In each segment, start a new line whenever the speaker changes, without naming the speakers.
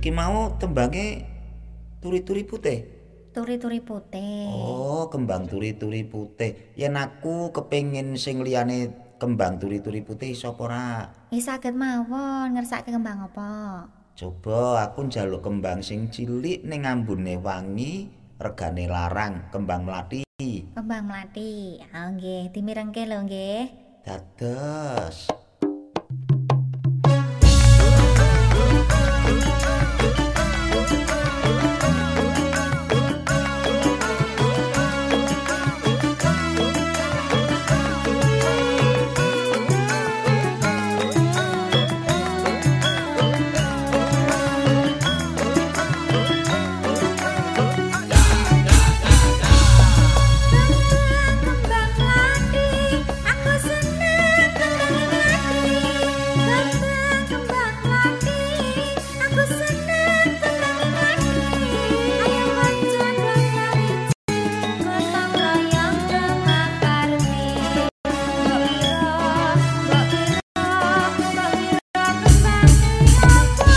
Ki mau tembange turi-turi putih.
Turi-turi putih.
Oh, kembang turi-turi putih. Yen aku kepengin sing liyane kembang turi-turi putih sapa ora?
Saged mawon ngersake kembang apa?
Coba aku njaluk kembang sing cilik ning ambune wangi, regane larang, kembang mlathi.
Kembang mlathi. Ah nggih, dimirengke lho nggih.
Dados.
Kembang mlathi, aku seneng kembang mlathi. Aku seneng kembang mlathi. Ayo kanca nyawiji, gotong royong memakarti. Mbok kira kembang apa?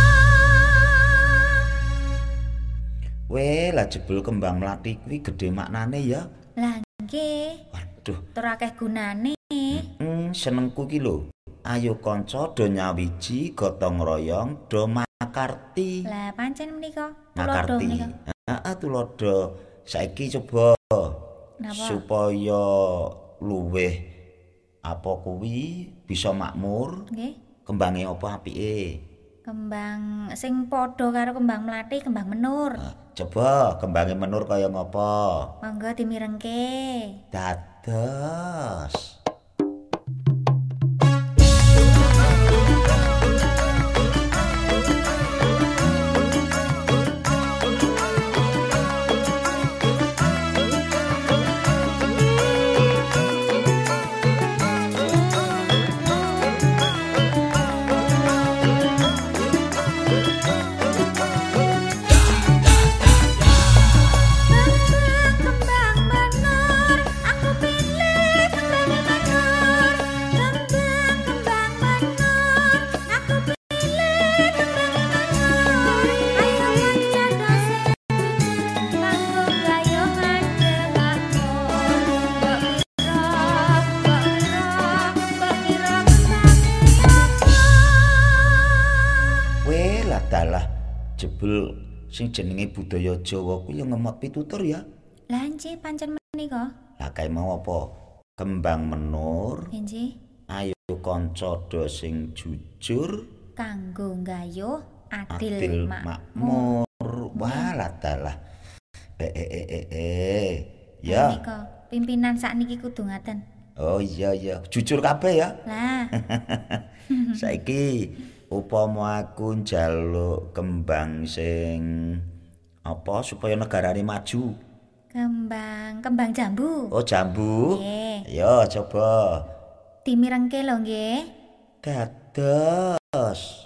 Weh, lah jebul kembang mlathi kuwi gedhe maknane ya.
Lah nggih,
Waduh,
tur akeh gunane.
senengku ki lho. Ayo kanca do nyawiji, gotong royong, do makarti.
Lah pancen menika tulodo
Makarti.
menika.
Heeh, tulodo. Saiki coba
Napa?
supaya luweh apa kuwi bisa makmur,
Nggih.
kembange apa apike?
Kembang sing padha karo kembang mlathi, kembang menur.
Coba kembange menur kaya ngapa?
Monggo dimirengke.
Dados.
Kembang menur, aku pilih kembang menur. Kembang menur, aku pilih kembang menur. Ayo kanca dosing kanggo gayungan makmur. Mbok kira kembange apa?
Weh, lah dalah jebul sing jenenge budaya Jawa kuwi ya ngemot pitutur ya.
Lah nggih pancen menika.
Lah kae mau apa? Kembang menur,
Nggih.
ayo kanca do sing jujur,
Kanggo nggayuh adil
adil
makmur.
makmur. Wah, lah dalah. Ya.
Menika pimpinan sakniki kudu ngaten.
Oh iya iya, jujur kabeh ya.
Lah,
Saiki upama aku njaluk kembang sing apa supaya negarane maju.
kembang jambu.
Oh, jambu.
Nggih.
Ya, coba.
Dimirengke lho nggih.
Dados.